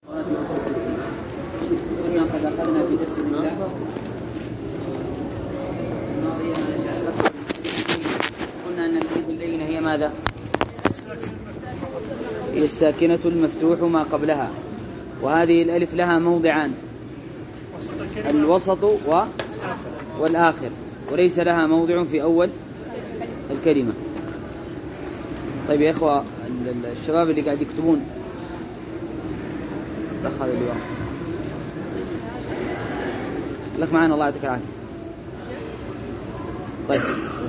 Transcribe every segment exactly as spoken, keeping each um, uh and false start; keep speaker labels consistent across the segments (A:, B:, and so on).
A: كنا قد أخذنا في درس النساء قلنا أن الألف اللينة هي ماذا؟ هي الساكنة المفتوح ما قبلها، وهذه الألف لها موضعان، الوسط و... والآخر، وليس لها موضع في أول الكلمة. طيب يا إخوة الشباب اللي قاعد يكتبون دخل اليوم لك معنا، الله يعطيك العافية. طيب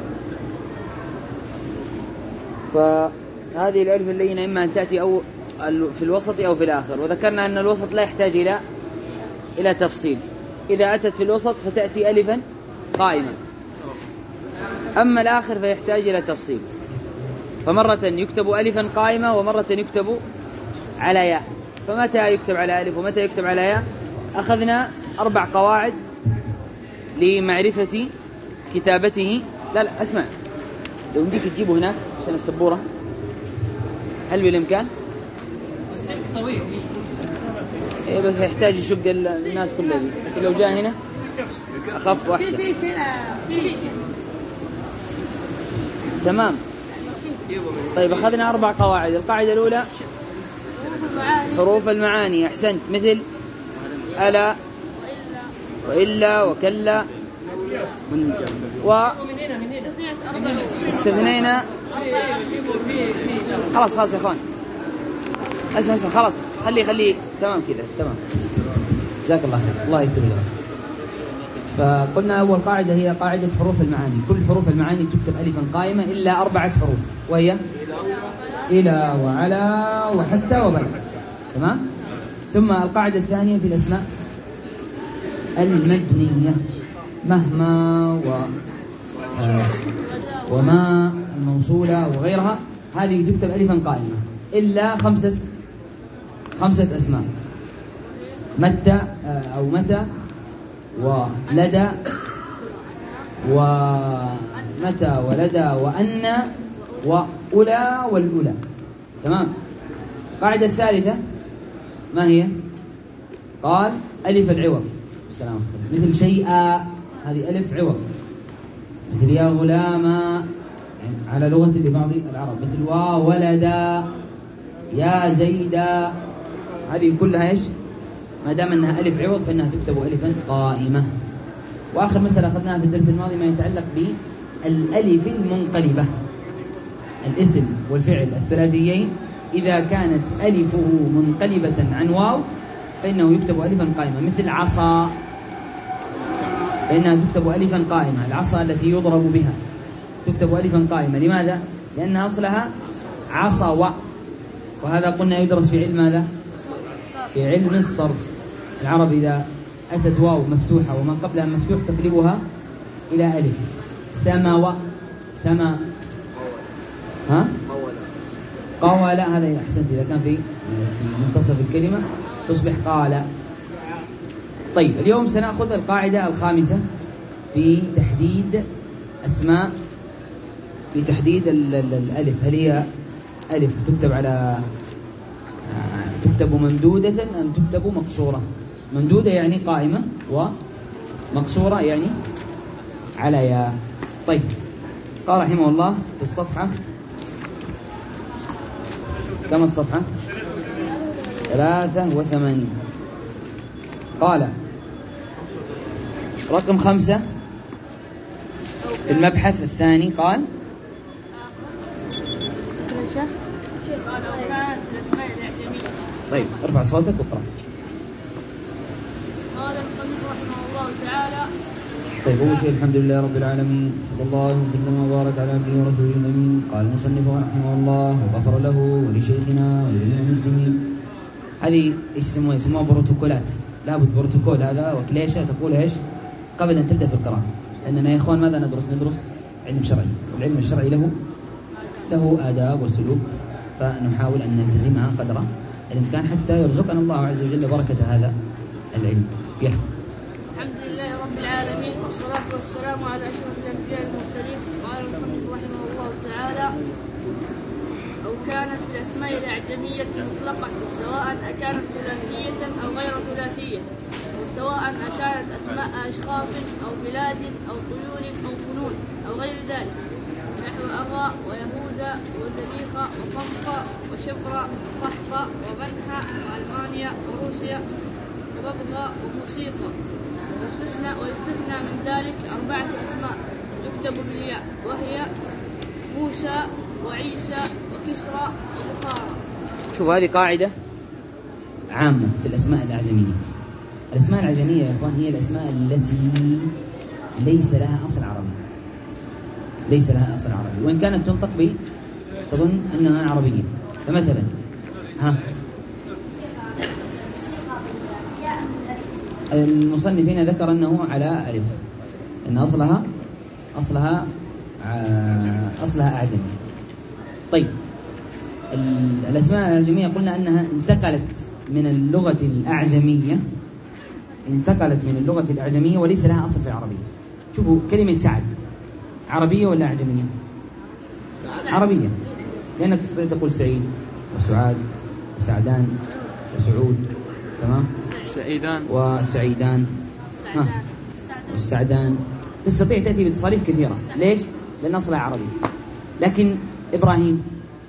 A: فهذه الألف اللينة إما أن تأتي أو في الوسط أو في الآخر، وذكرنا أن الوسط لا يحتاج إلى إلى تفصيل، إذا أتت في الوسط فتأتي ألفا قائما، أما الآخر فيحتاج إلى تفصيل، فمرة يكتب ألفا قائمة ومرة يكتب على ياء. فمتى يكتب على ألف ومتى يكتب على ياء؟ أخذنا أربع قواعد لمعرفة كتابته. لا لا أسمع، لو نديك تجيبه هناك عشان السبورة، هل بالإمكان؟ طويل إيه بس يحتاج يشق الناس كلها، لكن لو جاء هنا أخف وأحسن. تمام. طيب أخذنا أربع قواعد. القاعدة الأولى حروف المعاني، أحسنت، مثل ألا وإلا وكلا و استثنينا. خلاص خلاص يا أخوان، اسمع اسمع خلاص، خلي خلي تمام كذا تمام، جزاك الله خير، الله يكتب لك. فقلنا أول قاعدة هي قاعدة حروف المعاني، كل حروف المعاني تكتب ألفا قائمة إلا أربعة حروف، وهي إلى وعلى وحتى وبعد. تمام. ثم القاعدة الثانية في الأسماء المبنية، مهما و آه وما الموصولة وغيرها، هذه تكتب ألفا قائمة إلا خمسة خمسة أسماء، متى أو متى ولدى ومتى ولدى وأن وأولى والأولى. تمام. القاعدة الثالثة ما هي؟ قال ألف العوض، السلام، مثل شيئا، هذه ألف عوض، مثل يا غلاما يعني على لغة لبعض العرب، مثل وولدا، يا زيدا، هذه كلها إيش؟ ما دام أنها ألف عوض فإنها تكتب ألفا قائمة. وآخر مسألة أخذناها في الدرس الماضي ما يتعلق بالألف المنقلبة، الاسم والفعل الثلاثيين إذا كانت ألفه منقلبة عن واو فإنه يكتب ألفا قائمة، مثل عصا فإنها تكتب ألفا قائمة، العصا التي يضرب بها تكتب ألفا قائمة. لماذا؟ لأن أصلها عصا، وهذا قلنا يدرس في علم ماذا؟ في علم الصرف. العرب إذا أتت واو مفتوحة وما قبلها مفتوح تقلبها إلى ألف. سما سما ها قال، هذا أحسنت، إذا كان في منتصف الكلمة تصبح قال. طيب اليوم سنأخذ القاعدة الخامسة في تحديد أسماء، في تحديد الألف، هل هي ألف تكتب على تكتب ممدودة أم تكتب مقصورة؟ ممدودة يعني قائمة، ومقصورة يعني على ياء. طيب قال رحمه الله في الصفحة، كم الصفحة؟ ثلاثة وثمانين. قال رقم خمسة في المبحث الثاني، قال طيب ارفع صوتك واقرأ.
B: قال المصنف رحمه الله تعالى.
A: طيب أول شيء الحمد لله رب العالمين، صلى الله وسلم وبارك على عبده ورسوله الأمين. قال المصنف رحمه الله وغفر له ولشيخنا ولجميع المسلمين. هذه ايش يسموها؟ يسموها بروتوكولات، لابد بروتوكول هذا وكليشة تقول ايش قبل أن تبدأ في القراءة، لأننا يا إخوان ماذا ندرس؟ ندرس علم شرعي، والعلم الشرعي له له آداب وسلوك، فنحاول أن نلتزمها قدر الإمكان حتى يرزقنا الله عز وجل بركة هذا العلم. يلا.
B: الحمد لله رب العالمين، والصلاة والسلام على أشرف الأنبياء المرسلين. قال المصنف رحمه الله تعالى: أو كانت الأسماء الأعجمية مطلقة سواء أكانت ثلاثية عربية، وسواء كانت أسماء أشخاص أو بلاد أو طيور أو فنون أو غير ذلك، نحو أغا ويهوذا وزليخة وطنطا وشبرا وقحطة وبنها وألمانيا وروسيا وببغى وموسيقى. ويستثنى, ويستثنى من ذلك أربعة أسماء يكتب بالياء، وهي موسى وعيسى وكسرى وبخارى.
A: شوف هذه قاعدة عامة في الأسماء الأعجمية. الأسماء الأعجمية يا إخوان هي الأسماء التي ليس لها أصل عربي، ليس لها أصل عربي، وإن كانت تنطق به تظن أنها عربية. فمثلا ها المصنف هنا ذكر أنه على ألف، أن أصلها أصلها أصلها أعجمي. طيب الأسماء الأعجمية قلنا أنها انتقلت من اللغة الأعجمية انتقلت من اللغة الأعجمية وليس لها أصل في العربية. شوفوا كلمة سعد عربية ولا أعجمية؟ عربية، لأنك تستطيع تقول سعيد وسعاد وسعدان وسعود، تمام؟
C: سعيدان
A: وسعيدان ها والسعدان، تستطيع تأتي بتصاريف كثيرة. ليش؟ لأن أصلها عربي. لكن إبراهيم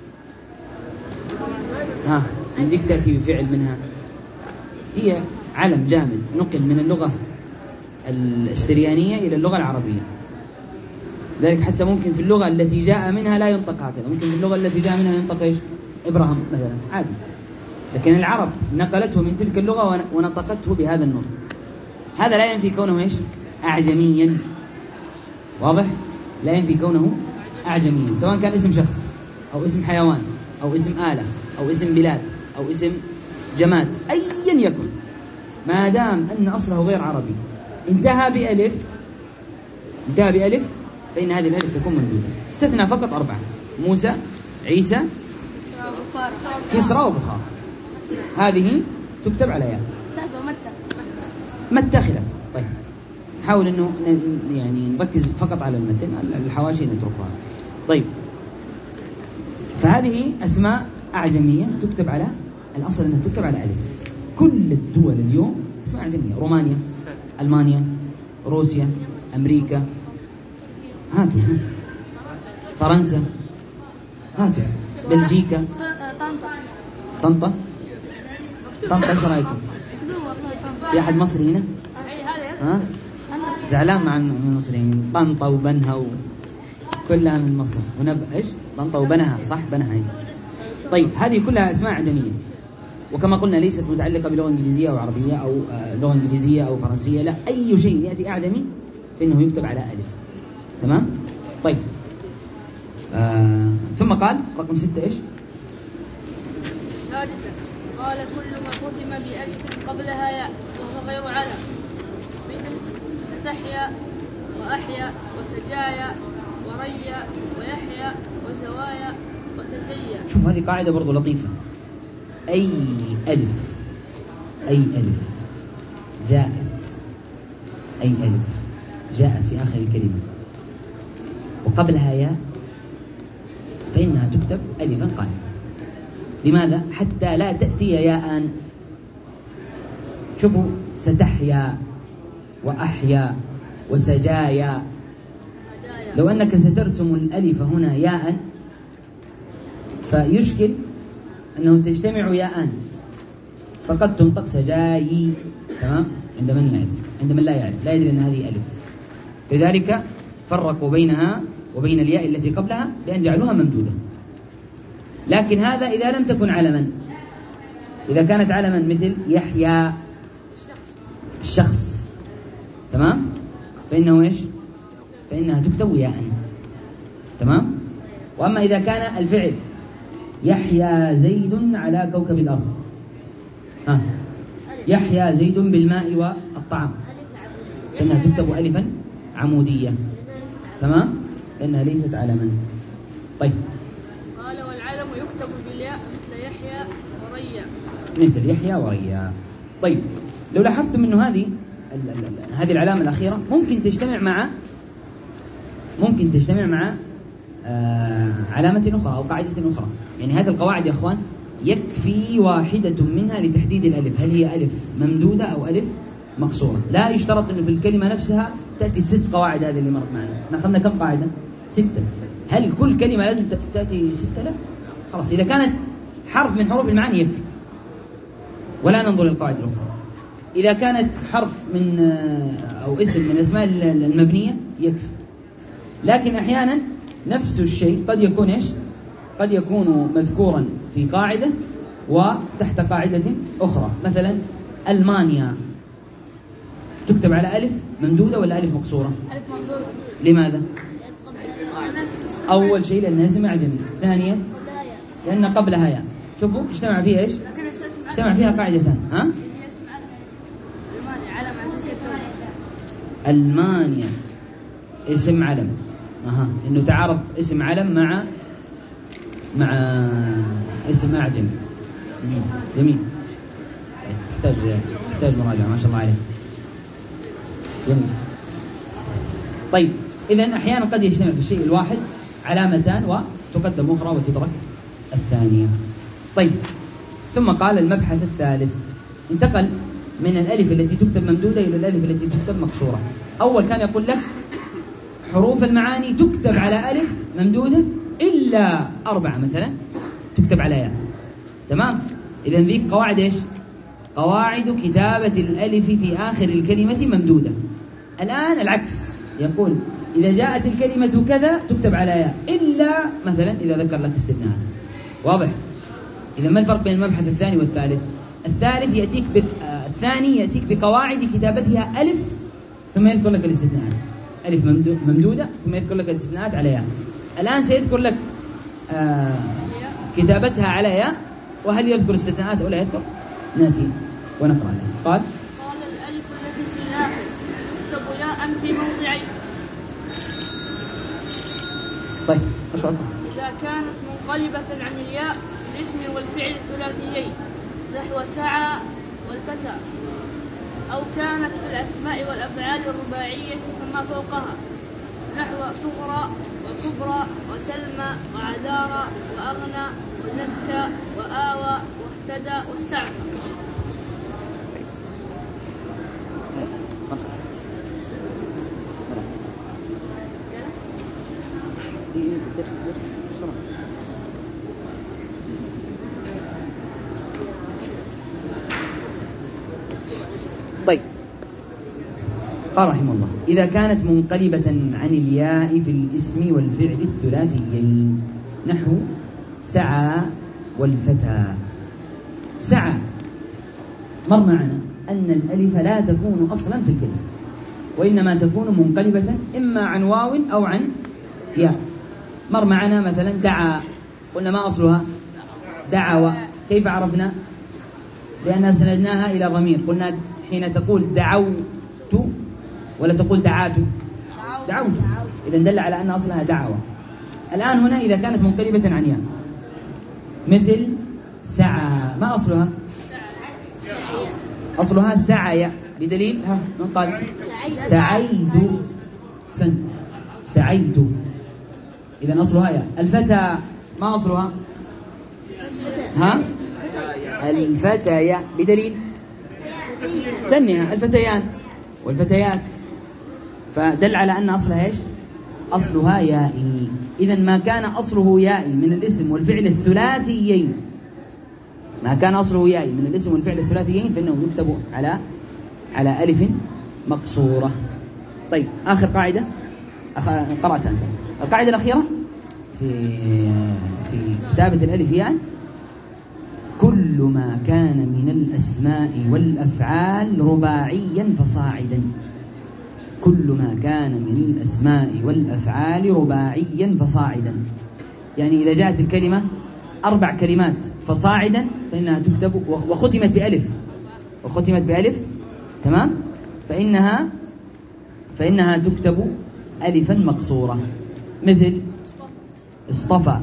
A: ها عندك تأتي بفعل منها، هي علم جامد نقل من اللغة السريانية إلى اللغة العربية. ذلك حتى ممكن في اللغة التي جاء منها لا ينطق هكذا، ممكن في اللغة التي جاء منها ينطق إيش؟ إبراهيم مثلا، عادي. لكن العرب نقلته من تلك اللغة ونطقته بهذا النطق. هذا لا ينفي كونه إيش؟ أعجميا. واضح؟ لا ينفي كونه أعجميا، سواء كان اسم شخص أو اسم حيوان أو اسم آلة أو اسم بلاد أو اسم جماد، أيا يكن، ما دام أن أصله غير عربي انتهى بألف انتهى بألف فإن هذه الألف تكون ممدودة. استثنى فقط أربعة: موسى، عيسى، كسرى وبخار. هذه تكتب على ياء. متى خلاف. طيب نحاول انه يعني نركز فقط على المتن، الحواشي نتركها. طيب فهذه اسماء اعجميه تكتب على الاصل انها تكتب على الف. كل الدول اليوم اسماء اعجميه: رومانيا، المانيا، روسيا، امريكا، هاتوا فرنسا، هاتوا بلجيكا، طنطا. طنطا ايش رايكم؟ في احد مصري هنا؟ ها؟ زعلان مع المصريين. طنطا وبنها و... كلها من مصر. ونب ايش؟ طنطا وبنها، صح؟ بنها هي. طيب هذه كلها اسماء اعجميه، وكما قلنا ليست متعلقه بلغه انجليزيه او عربيه او آه لغه انجليزيه او فرنسيه، لا، اي شيء ياتي اعجمي فانه يكتب على الف. تمام؟ طيب آه ثم قال رقم ستة ايش؟
B: ثالثا قال: كل ما ختم بألف قبلها ياء وهو غير علم، مثل استحيا وأحيا وسجايا وريا ويحيى وزوايا وتزيا.
A: شوف هذه قاعدة برضو لطيفة. أي ألف أي ألف جاءت أي ألف جاءت في آخر الكلمة وقبلها ياء فإنها تكتب ألفا قائمة. لماذا؟ حتى لا تأتي ياء. شوفوا ستحيا وأحيا وسجايا، لو أنك سترسم الألف هنا ياء فيشكل أنه تجتمع ياء، فقد تنطق سجاي، تمام؟ عند من يعرف، عند من لا يعرف، لا يدري أن هذه ألف. لذلك فرقوا بينها وبين الياء التي قبلها بأن جعلوها ممدودة. لكن هذا إذا لم تكن علما. إذا كانت علما مثل يحيى الشخص، تمام؟ فإنه إيش؟ فإنها تكتب ياء، تمام؟ وأما إذا كان الفعل يحيى زيد على كوكب الأرض، ها يحيى زيد بالماء والطعام، فإنها تكتب ألفا عمودية، تمام؟ لأنها ليست علما. طيب
B: قال: والعلم يكتب بالياء مثل يحيى وريا.
A: مثل يحيى وريا. طيب لو لاحظتم أنه هذه هذه العلامة الأخيرة ممكن تجتمع مع ممكن تجتمع مع آه علامة أخرى أو قاعدة أخرى. يعني هذه القواعد يا أخوان يكفي واحدة منها لتحديد الألف، هل هي ألف ممدودة أو ألف مقصورة. لا يشترط أن في الكلمة نفسها تأتي الست قواعد هذه اللي مرت معنا. نأخذنا كم قاعدة؟ ستة. هل كل كلمة لازم تأتي ستة؟ لا، خلاص إذا كانت حرف من حروف المعاني يكفي، ولا ننظر للقواعد الأخرى. إذا كانت حرف من أو اسم من الأسماء المبنية يكفي. لكن أحيانا نفس الشيء قد يكون إيش؟ قد يكون مذكورا في قاعدة وتحت قاعدة أخرى. مثلا ألمانيا تكتب على ألف ممدودة ولا ألف مقصورة؟
B: ألف ممدودة.
A: لماذا؟ أول شيء لأنها اسم أعجمي، ثانيا لأن قبلها ياء. شوفوا اجتمع فيها إيش؟ اجتمع فيها قاعدتان. ها؟ ألمانيا اسم علم. أها، إنه تعارض اسم علم مع مع اسم أعجمي. جميل. تحتاج تحتاج مراجعة، ما شاء الله عليه. جميل. طيب، إذن أحيانا قد يجتمع في الشيء الواحد علامتان وتقدم أخرى وتترك الثانية. طيب، ثم قال المبحث الثالث، انتقل من الألف التي تكتب ممدودة إلى الألف التي تكتب مقصورة. أول كان يقول لك حروف المعاني تكتب على ألف ممدودة إلا أربعة مثلا تكتب على ياء. تمام؟ إذن ذيك قواعد إيش؟ قواعد كتابة الألف في آخر الكلمة ممدودة. الآن العكس، يقول إذا جاءت الكلمة كذا تكتب على ياء إلا مثلا إذا ذكر لك استثناء. واضح؟ إذا ما الفرق بين المبحث الثاني والثالث؟ الثالث يأتيك ب... آه الثاني يأتيك بقواعد كتابتها ألف ثم يذكر لك الاستثناءات، ألف ممدودة ثم يذكر لك الاستثناءات على ياء. الآن سيذكر لك آه كتابتها على ياء، وهل يذكر الاستثناءات أو لا يذكر؟ نأتي ونقرأ عليه. قال
B: قال الألف التي في الآخر تكتب ياء في موضعين.
A: طيب، ما شاء الله.
B: إذا كانت منقلبة عن الياء الاسم والفعل الثلاثيين نحو سعى والفتى، أو كانت في الأسماء والأفعال الرباعية فما فوقها نحو صغرى وكبرى وسلمى وعذارى وأغنى وزكى وآوى واهتدى واستعفى.
A: طيب، قال رحمه الله إذا كانت منقلبة عن الياء في الاسم والفعل الثلاثيين نحو سعى والفتى. سعى مر معنا أن الألف لا تكون أصلا في الكلمة، وإنما تكون منقلبة إما عن واو أو عن ياء. مر معنا مثلا دعا، قلنا ما أصلها؟ دعوة. كيف عرفنا؟ لأنها سندناها إلى ضمير. قلنا حين تقول دعوت ولا تقول دعات؟ دعوت. إذا دل على أن أصلها دعوة. الآن هنا إذا كانت منقلبة عن ياء مثل سعى، ما أصلها؟ أصلها سعي، بدليل ها من قال سعيت. سن سعيت، إذا أصلها ياء. الفتى ما أصلها؟ ها الفتيا، بدليل ثنيها الفتيان والفتيات، فدل على أن أصلها إيش؟ أصلها يائي. إذا ما كان أصله يائي من الاسم والفعل الثلاثيين، ما كان أصله يائي من الاسم والفعل الثلاثيين فإنه يكتب على على ألف مقصورة. طيب، آخر قاعدة قرأتها. القاعدة الأخيرة في في كتابة الألف يعني كل ما كان من الأسماء والأفعال رباعيا فصاعدا. كل ما كان من الأسماء والأفعال رباعيا فصاعدا، يعني إذا جاءت الكلمة أربع كلمات فصاعدا فإنها تكتب، وختمت بألف وختمت بألف تمام، فإنها فإنها تكتب ألفا مقصورة. مثل اصطفى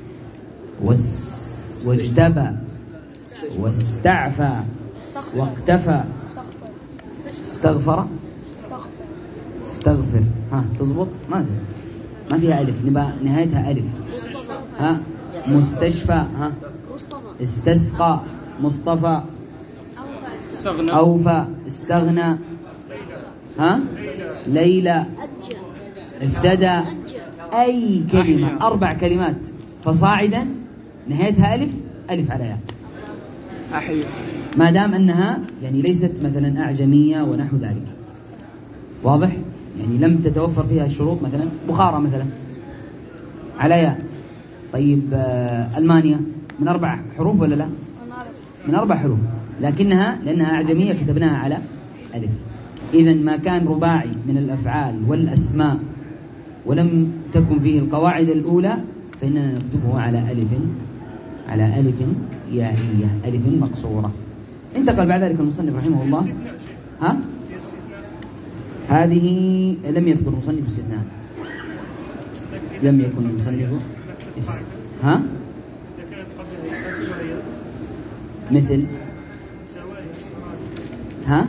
A: واجتبى واستعفى واقتفى استغفر استغفر. ها تضبط؟ ما ما فيها ألف، نبقى نهايتها ألف. ها مستشفى. ها استسقى، مصطفى،
B: أوفى
A: أوفى، استغنى، ها؟ ليلى، افتدى. أي كلمة، أربع كلمات فصاعدا نهايتها ألف، ألف على ياء،
C: أحيا،
A: ما دام أنها يعني ليست مثلا أعجمية ونحو ذلك. واضح؟ يعني لم تتوفر فيها الشروط، مثلا بخارى مثلا على ياء. طيب آه ألمانيا من أربع حروف ولا لا؟ من أربع حروف، لكنها لأنها أعجمية كتبناها على ألف. إذن ما كان رباعي من الأفعال والأسماء ولم تكن فيه القواعد الأولى فإننا نكتبه على ألف، على ألف يائية، ألف مقصورة. انتقل بعد ذلك المصنف رحمه الله. ها؟ هذه لم يذكر المصنف استثناء، لم يكن المصنف است... ها؟ مثل ها؟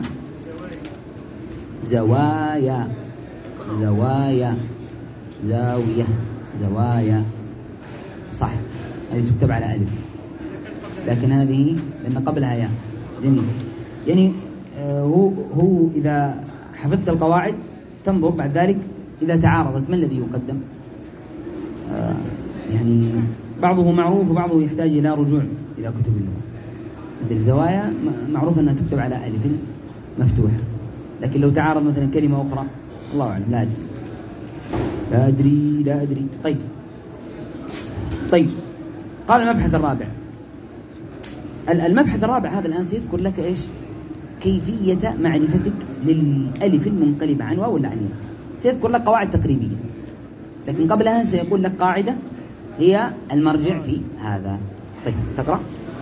A: زوايا، زوايا، زاوية، زوايا، صح، هذه تكتب على ألف، لكن هذه لأن قبلها ياء. جميل. يعني آه هو هو إذا حفظت القواعد تنظر بعد ذلك إذا تعارضت ما الذي يقدم. آه يعني بعضه معروف وبعضه يحتاج إلى رجوع إلى كتب اللغة. مثل الزوايا معروف أنها تكتب على ألف مفتوحة، لكن لو تعارض مثلا كلمة أخرى الله أعلم، لا أدري لا أدري لا أدري. طيب طيب قال المبحث الرابع. المبحث الرابع هذا الآن سيذكر لك إيش؟ كيفية معرفتك للألف المنقلبة عن واو ولا عن ياء. سيذكر لك قواعد تقريبية، لكن قبلها سيقول لك قاعدة هي المرجع في هذا. طيب تقرأ.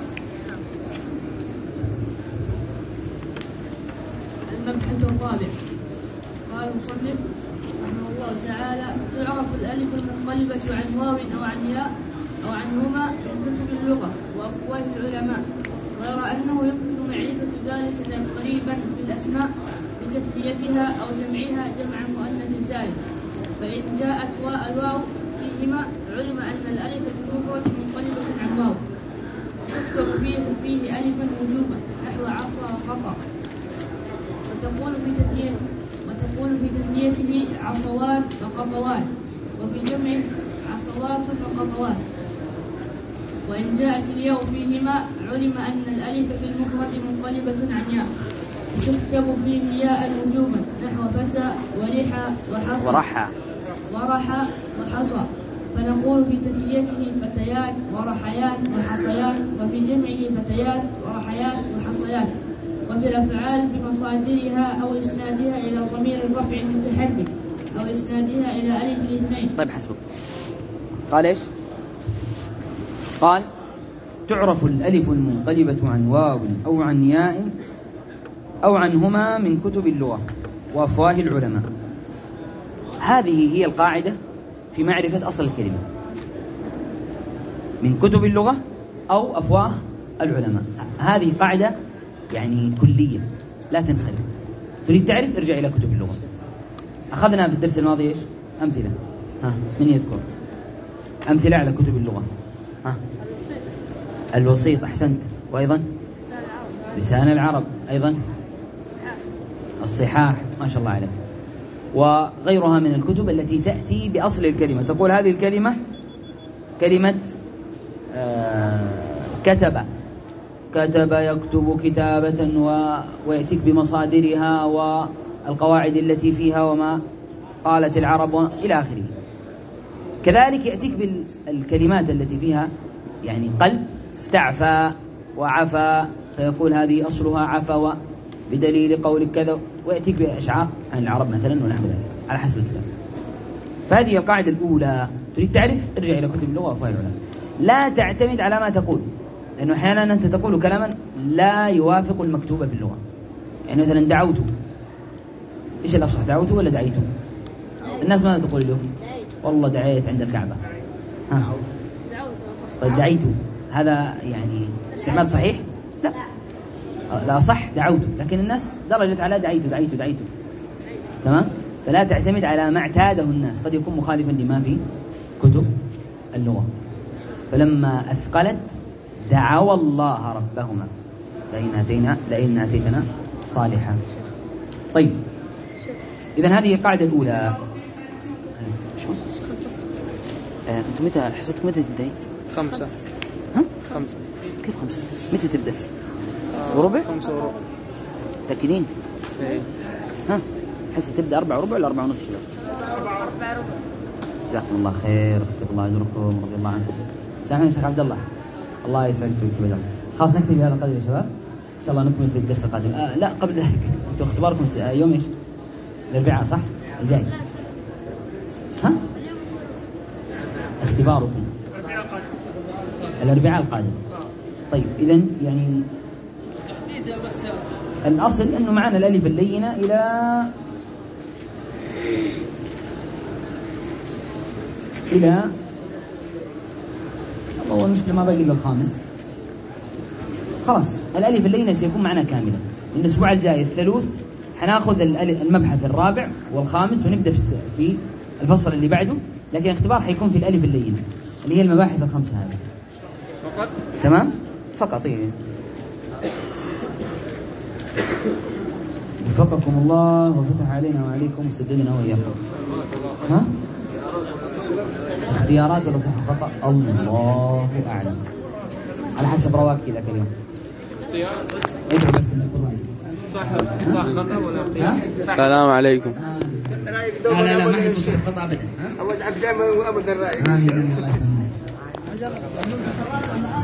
B: المبحث الرابع. قال المصنف رحمه الله تعالى: تعرف الألف المنقلبة عن واو أو عن ياء أو عنهما من كتب اللغة وأفواه العلماء، غير أنه يمكن معرفة ذلك تقريبا في الأسماء بتثنيتها أو جمعها جمع مؤنث سالم. فإن جاءت الواو فيهما علم أن الألف في المفرد منقلبة عن واو، تكتب فيه فيه ألفا وجوبا نحو عصا وخطأ، وتكون في تثنيته وتكون في تثنيته عصوات وقطوات، وفي جمعه عصوات وقطوات. وإن جاءت الياء فيهما علم أن الألف في المفرد منقلبة عن ياء، تكتب فيه ياء وجوبا نحو فتى ورحى وحصى
A: ورحى
B: ورحى وحصى، فنقول في تثنيته فتيات ورحيات وحصيات، وفي جمعه فتيات ورحيات وحصيات. وفي الأفعال بمصادرها أو إسنادها إلى ضمير الرفع المتحرك أو إسنادها إلى ألف الاثنين.
A: طيب حسبك. قال إيش؟ قال تعرف الألف المنقلبة عن واو أو عن ياء أو عنهما من كتب اللغة وأفواه العلماء. هذه هي القاعدة في معرفة أصل الكلمة، من كتب اللغة أو أفواه العلماء. هذه قاعدة يعني كلية لا تنخرط. تريد تعرف ارجع إلى كتب اللغة. أخذنا في الدرس الماضي إيش؟ أمثلة. ها من يذكر أمثلة على كتب اللغة؟ ها الوسيط، أحسنت. وأيضا لسان العرب، أيضا الصحاح، ما شاء الله عليك. وغيرها من الكتب التي تأتي بأصل الكلمة، تقول هذه الكلمة كلمة آه كتب، كتب يكتب كتابة، و... ويأتيك بمصادرها والقواعد التي فيها وما قالت العرب إلى آخره. كذلك يأتيك بالكلمات التي فيها يعني قلب، استعفى وعفى، فيقول هذه أصلها عفى بدليل قول كذا، ويأتيك بأشعار عن العرب مثلا ونحو ذلك على حسب الكتاب. فهذه القاعدة الأولى. تريد تعرف ارجع إلى كتب اللغة وأفواه العلماء. لا تعتمد على ما تقول، لأنه أحيانا أنت تقول كلاما لا يوافق المكتوبة في اللغة. يعني مثلا دعوت، إيش الأفصح، دعوت ولا دعيت؟ الناس ماذا تقول له؟ والله دعيت عند الكعبة. ها. طيب دعيت هذا يعني استعمال صحيح؟ لا لا صح، دعوت، لكن الناس درجت على دعيت دعيت دعيت. تمام؟ فلا تعتمد على ما اعتاده الناس، قد يكون مخالفا لما في كتب اللغة. فلما أثقلت دعوا الله ربهما لئن آتينا لئن آتيتنا صالحا. طيب إذا هذه القاعدة الأولى. شو؟ آه، أنت متى حصتك متى تبدأ؟
C: خمسة.
A: ها؟
C: خمسة.
A: كيف خمسة؟ متى تبدأ؟
C: آه
A: وربع؟
C: خمسة وربع.
A: تأكدين؟
C: إيه.
A: ها؟ حصة تبدأ أربعة وربع ولا أربعة ونص شباب؟
B: أربعة ربع.
A: جزاكم الله خير، كتب الله أجركم، رضي الله عنكم. سامحني يا شيخ عبد الله. الله يسعدك فيك بدر. خلاص نكتفي بهذا القدر يا شباب. إن شاء الله نكمل في الدرس القادم. آه لا قبل ذلك أنتم اختباركم يوم إيش؟ الأربعاء صح؟ الجاي. ها؟ اختباركم الأربعاء القادم. طيب إذن يعني الأصل أنه معنا الألف اللينة إلى إلى هو المشكلة ما باقي إلا الخامس. خلاص الألف اللينة سيكون معنا كاملا. الأسبوع الجاي الثلوث حناخذ المبحث الرابع والخامس ونبدأ في الفصل اللي بعده، لكن الاختبار حيكون في الألف اللينة اللي هي المباحث الخمسة هذه فقط. تمام فقط. إيه وفقكم الله وفتح علينا وعليكم وسددنا وإياكم. ها؟ اختيارات ولا صح خطأ؟ الله أعلم، على حسب رواك كذا اليوم. ادعو بس صح صح خطأ ولا اختيار؟
C: السلام عليكم.
A: لا لا لا ما حيكون صح خطأ أبدا.
C: أود عبد دائما وأبدا الرأي.
A: آمين. الله يسلمك.